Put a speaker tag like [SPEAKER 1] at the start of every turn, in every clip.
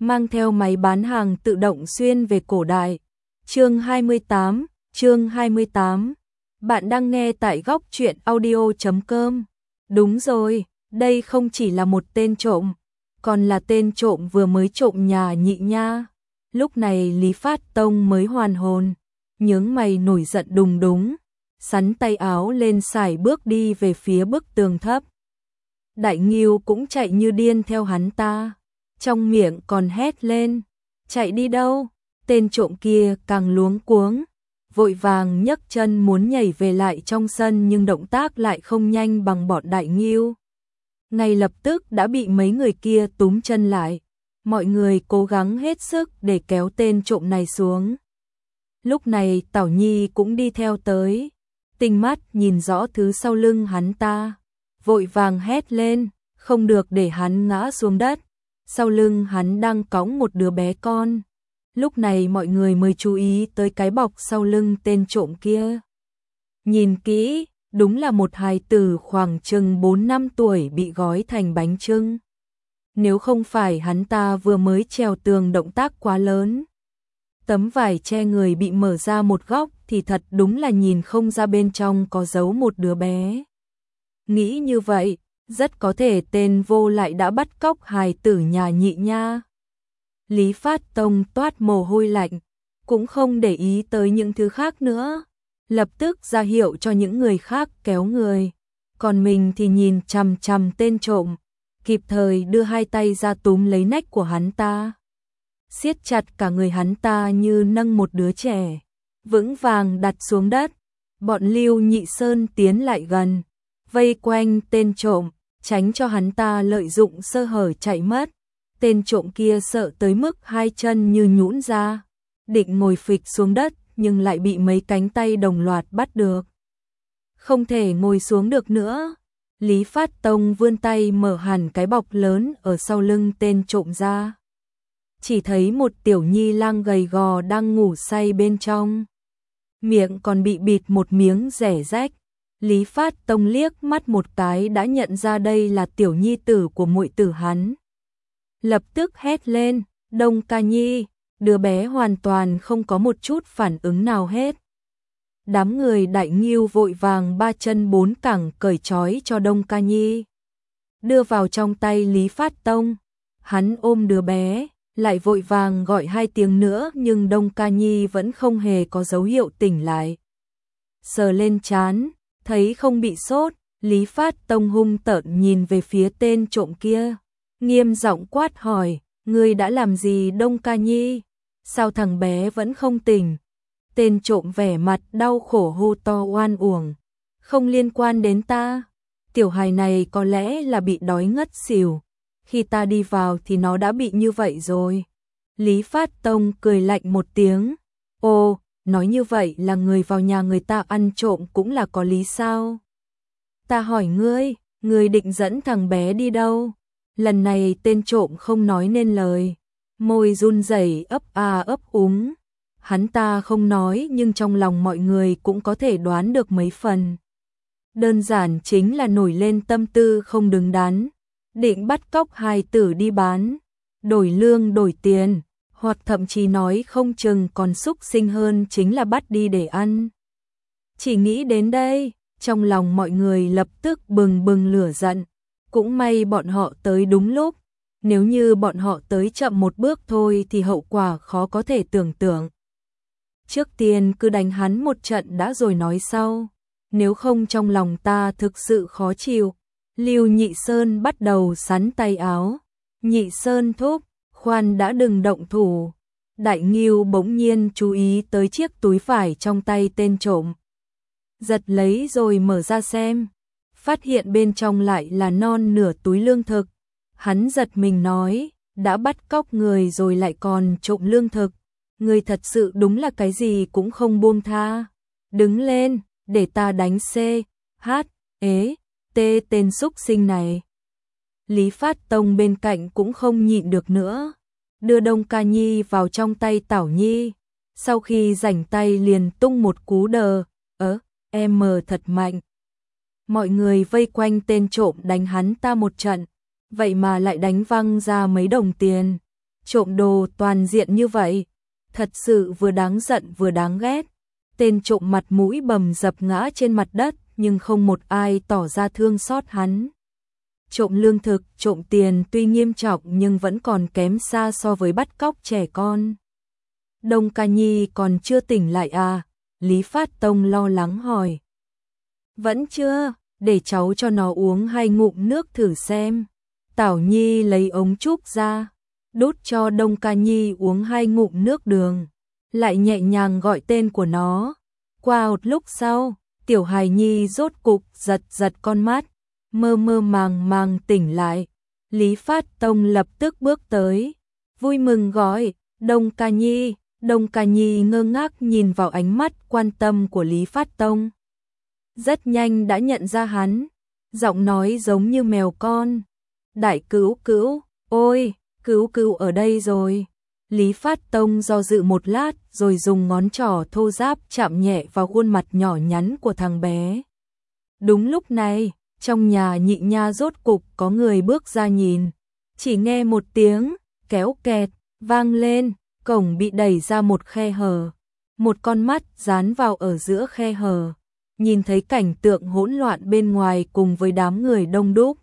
[SPEAKER 1] mang theo máy bán hàng tự động xuyên về cổ đại. Chương 28. Bạn đang nghe tại góc truyện audio.com. Đúng rồi, đây không chỉ là một tên trộm, còn là tên trộm vừa mới trộm nhà Nhị nha. Lúc này Lý Phát Tông mới hoàn hồn, nhướng mày nổi giận đùng đúng, sắn tay áo lên sải bước đi về phía bức tường thấp. Đại Ngưu cũng chạy như điên theo hắn ta, trong miệng còn hét lên, chạy đi đâu? Tên trộm kia càng luống cuống, vội vàng nhấc chân muốn nhảy về lại trong sân nhưng động tác lại không nhanh bằng bọn Đại Ngưu. Ngay lập tức đã bị mấy người kia túm chân lại, mọi người cố gắng hết sức để kéo tên trộm này xuống. Lúc này Tảo Nhi cũng đi theo tới, tinh mắt nhìn rõ thứ sau lưng hắn ta, vội vàng hét lên, không được để hắn ngã xuống đất. Sau lưng hắn đang cõng một đứa bé con. Lúc này mọi người mới chú ý tới cái bọc sau lưng tên trộm kia. Nhìn kỹ, đúng là một hài tử khoảng chừng 4-5 tuổi bị gói thành bánh chưng. Nếu không phải hắn ta vừa mới trèo tường động tác quá lớn, tấm vải che người bị mở ra một góc thì thật đúng là nhìn không ra bên trong có giấu một đứa bé. Nghĩ như vậy, rất có thể tên vô lại đã bắt cóc hài tử nhà Nhị nha. Lý Phát Tông toát mồ hôi lạnh, cũng không để ý tới những thứ khác nữa, lập tức ra hiệu cho những người khác kéo người, còn mình thì nhìn chằm chằm tên trộm, kịp thời đưa hai tay ra túm lấy nách của hắn ta, siết chặt cả người hắn ta như nâng một đứa trẻ, vững vàng đặt xuống đất. Bọn Lưu Nhị Sơn tiến lại gần, vây quanh tên trộm, tránh cho hắn ta lợi dụng sơ hở chạy mất. Tên trộm kia sợ tới mức hai chân như nhũn ra, định ngồi phịch xuống đất nhưng lại bị mấy cánh tay đồng loạt bắt được. Không thể ngồi xuống được nữa. Lý Phát Tông vươn tay mở hẳn cái bọc lớn ở sau lưng tên trộm ra. Chỉ thấy một tiểu nhi lang gầy gò đang ngủ say bên trong. Miệng còn bị bịt một miếng rẻ rách. Lý Phát Tông liếc mắt một cái đã nhận ra đây là tiểu nhi tử của muội tử hắn. Lập tức hét lên, Đông Ca Nhi, đứa bé hoàn toàn không có một chút phản ứng nào hết. Đám người Đại Ngưu vội vàng ba chân bốn cẳng cởi trói cho Đông Ca Nhi, đưa vào trong tay Lý Phát Tông. Hắn ôm đứa bé, lại vội vàng gọi hai tiếng nữa nhưng Đông Ca Nhi vẫn không hề có dấu hiệu tỉnh lại. Sờ lên trán, thấy không bị sốt, Lý Phát Tông hung tợn nhìn về phía tên trộm kia, nghiêm giọng quát hỏi, ngươi đã làm gì Đông Ca Nhi? Sao thằng bé vẫn không tỉnh? Tên trộm vẻ mặt đau khổ hô to oan uổng, không liên quan đến ta. Tiểu hài này có lẽ là bị đói ngất xỉu, khi ta đi vào thì nó đã bị như vậy rồi. Lý Phát Tông cười lạnh một tiếng, ồ, nói như vậy là người vào nhà người ta ăn trộm cũng là có lý sao? Ta hỏi ngươi định dẫn thằng bé đi đâu? Lần này tên trộm không nói nên lời, môi run rẩy ấp a ấp úng. Hắn ta không nói nhưng trong lòng mọi người cũng có thể đoán được mấy phần. Đơn giản chính là nổi lên tâm tư không đứng đắn, định bắt cóc hài tử đi bán, đổi lương đổi tiền, hoặc thậm chí nói không chừng còn xúc sinh hơn chính là bắt đi để ăn. Chỉ nghĩ đến đây, trong lòng mọi người lập tức bừng bừng lửa giận. Cũng may bọn họ tới đúng lúc, nếu như bọn họ tới chậm một bước thôi thì hậu quả khó có thể tưởng tượng. Trước tiên cứ đánh hắn một trận đã rồi nói sau, nếu không trong lòng ta thực sự khó chịu. Lưu Nhị Sơn bắt đầu xắn tay áo, Nhị Sơn thúc, khoan đã đừng động thủ. Đại Ngưu bỗng nhiên chú ý tới chiếc túi vải trong tay tên trộm, giật lấy rồi mở ra xem, phát hiện bên trong lại là non nửa túi lương thực. Hắn giật mình nói, đã bắt cóc người rồi lại còn trộm lương thực, người thật sự đúng là cái gì cũng không buông tha. Đứng lên, để ta đánh tên xúc sinh này. Lý Phát Tông bên cạnh cũng không nhịn được nữa, đưa Đông Ca Nhi vào trong tay Tảo Nhi, sau khi rảnh tay liền tung một cú đờ, thật mạnh. Mọi người vây quanh tên trộm đánh hắn ta một trận, vậy mà lại đánh văng ra mấy đồng tiền. trộm đồ toàn diện như vậy, thật sự vừa đáng giận vừa đáng ghét. Tên trộm mặt mũi bầm dập ngã trên mặt đất, nhưng không một ai tỏ ra thương xót hắn. Trộm lương thực, trộm tiền tuy nghiêm trọng nhưng vẫn còn kém xa so với bắt cóc trẻ con. Đông Ca Nhi còn chưa tỉnh lại à? Lý Phát Tông lo lắng hỏi. Vẫn chưa, để cháu cho nó uống 2 ngụm nước thử xem. Tảo Nhi lấy ống trúc ra, đút cho Đông Ca Nhi uống 2 ngụm nước đường, lại nhẹ nhàng gọi tên của nó. Qua một lúc sau, Tiểu Hài Nhi rốt cục giật giật con mắt, mơ mơ màng màng tỉnh lại. Lý Phát Tông lập tức bước tới, vui mừng gọi, Đông Ca Nhi. Đông Ca Nhi ngơ ngác nhìn vào ánh mắt quan tâm của Lý Phát Tông. Rất nhanh đã nhận ra hắn, giọng nói giống như mèo con. Đại Cữu Cữu, ôi, Cữu Cữu ở đây rồi. Lý Phát Tông do dự một lát rồi dùng ngón trỏ thô ráp chạm nhẹ vào khuôn mặt nhỏ nhắn của thằng bé. Đúng lúc này, trong nhà Nhị Nha rốt cục có người bước ra nhìn. Chỉ nghe một tiếng kéo kẹt vang lên, cổng bị đẩy ra một khe hở. Một con mắt dán vào ở giữa khe hở, nhìn thấy cảnh tượng hỗn loạn bên ngoài cùng với đám người đông đúc.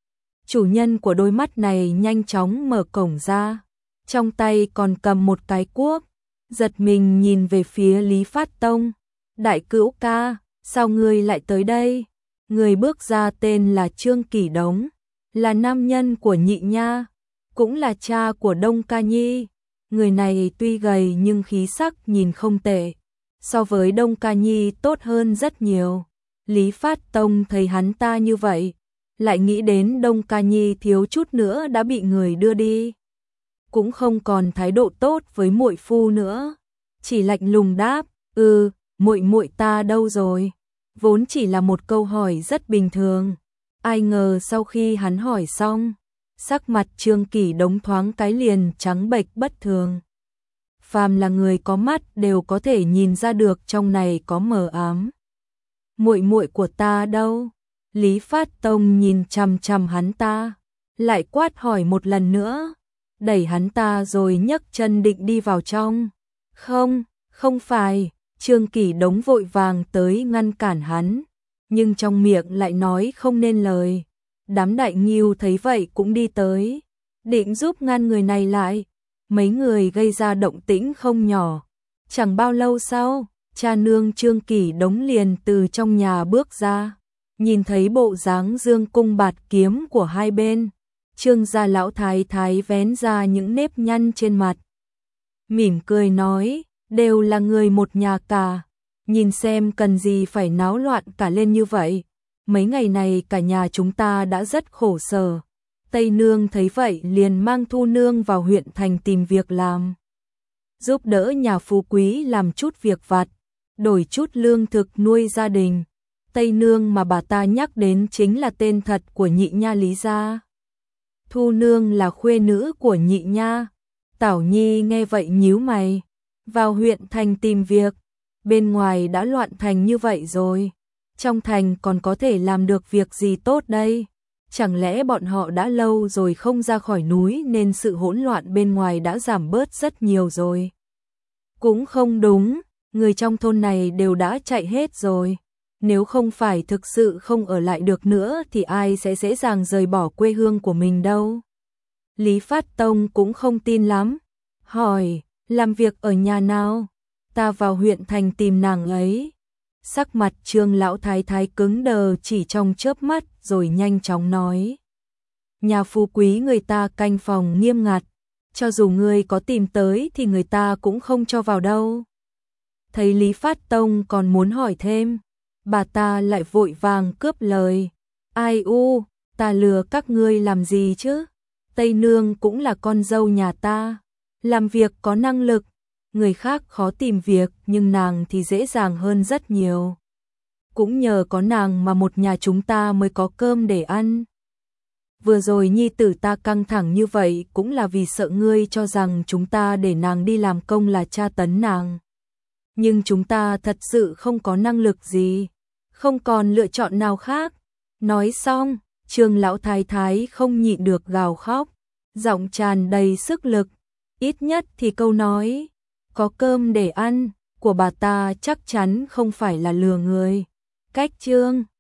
[SPEAKER 1] Chủ nhân của đôi mắt này nhanh chóng mở cổng ra, trong tay còn cầm một cái cuốc, giật mình nhìn về phía Lý Phát Tông. Đại Cữu ca, sao ngươi lại tới đây? Người bước ra tên là Trương Kỷ Đống, là nam nhân của Nhị Nha, cũng là cha của Đông Ca Nhi. Người này tuy gầy nhưng khí sắc nhìn không tệ, so với Đông Ca Nhi tốt hơn rất nhiều. Lý Phát Tông thấy hắn ta như vậy, lại nghĩ đến Đông Ca Nhi thiếu chút nữa đã bị người đưa đi, cũng không còn thái độ tốt với muội phu nữa, chỉ lạnh lùng đáp, muội muội ta đâu rồi? Vốn chỉ là một câu hỏi rất bình thường, ai ngờ sau khi hắn hỏi xong, sắc mặt Trương Kỷ Đống thoáng cái liền trắng bệch bất thường. Phàm là người có mắt đều có thể nhìn ra được trong này có mờ ám. Muội muội của ta đâu? Lý Phát Tông nhìn chằm chằm hắn ta, lại quát hỏi một lần nữa, đẩy hắn ta rồi nhấc chân định đi vào trong. Không phải, Trương Kỷ Đống vội vàng tới ngăn cản hắn, nhưng trong miệng lại nói không nên lời. Đám đại nghiêu thấy vậy cũng đi tới, định giúp ngăn người này lại. Mấy người gây ra động tĩnh không nhỏ. Chẳng bao lâu sau, cha nương Trương Kỷ Đống liền từ trong nhà bước ra, nhìn thấy bộ dáng dương cung bạt kiếm của hai bên. Trương gia lão thái thái vén ra những nếp nhăn trên mặt, mỉm cười nói, đều là người một nhà cả, nhìn xem cần gì phải náo loạn cả lên như vậy. Mấy ngày này cả nhà chúng ta đã rất khổ sở. Tây nương thấy vậy liền mang Thu nương vào huyện thành tìm việc làm, giúp đỡ nhà phú quý làm chút việc vặt, đổi chút lương thực nuôi gia đình. Tây nương mà bà ta nhắc đến chính là tên thật của Nhị Nha Lý gia. Thu nương là khuê nữ của Nhị Nha. Tảo Nhi nghe vậy nhíu mày, vào huyện thành tìm việc, bên ngoài đã loạn thành như vậy rồi, trong thành còn có thể làm được việc gì tốt đây? Chẳng lẽ bọn họ đã lâu rồi không ra khỏi núi nên sự hỗn loạn bên ngoài đã giảm bớt rất nhiều rồi? Cũng không đúng, người trong thôn này đều đã chạy hết rồi. Nếu không phải thực sự không ở lại được nữa thì ai sẽ dễ dàng rời bỏ quê hương của mình đâu. Lý Phát Tông cũng không tin lắm, hỏi, làm việc ở nhà nào? Ta vào huyện thành tìm nàng ấy. Sắc mặt Trương lão thái thái cứng đờ chỉ trong chớp mắt rồi nhanh chóng nói. Nhà phú quý người ta canh phòng nghiêm ngặt, cho dù ngươi có tìm tới thì người ta cũng không cho vào đâu. Thấy Lý Phát Tông còn muốn hỏi thêm, bà ta lại vội vàng cướp lời. Ai u, ta lừa các ngươi làm gì chứ? Tây nương cũng là con dâu nhà ta, làm việc có năng lực. Người khác khó tìm việc nhưng nàng thì dễ dàng hơn rất nhiều. Cũng nhờ có nàng mà một nhà chúng ta mới có cơm để ăn. Vừa rồi nhi tử ta căng thẳng như vậy cũng là vì sợ ngươi cho rằng chúng ta để nàng đi làm công là tra tấn nàng. Nhưng chúng ta thật sự không có năng lực gì, không còn lựa chọn nào khác. Nói xong, Trương lão thái thái không nhịn được gào khóc, giọng tràn đầy sức lực. ít nhất thì câu nói có cơm để ăn của bà ta chắc chắn không phải là lừa người. Cách chương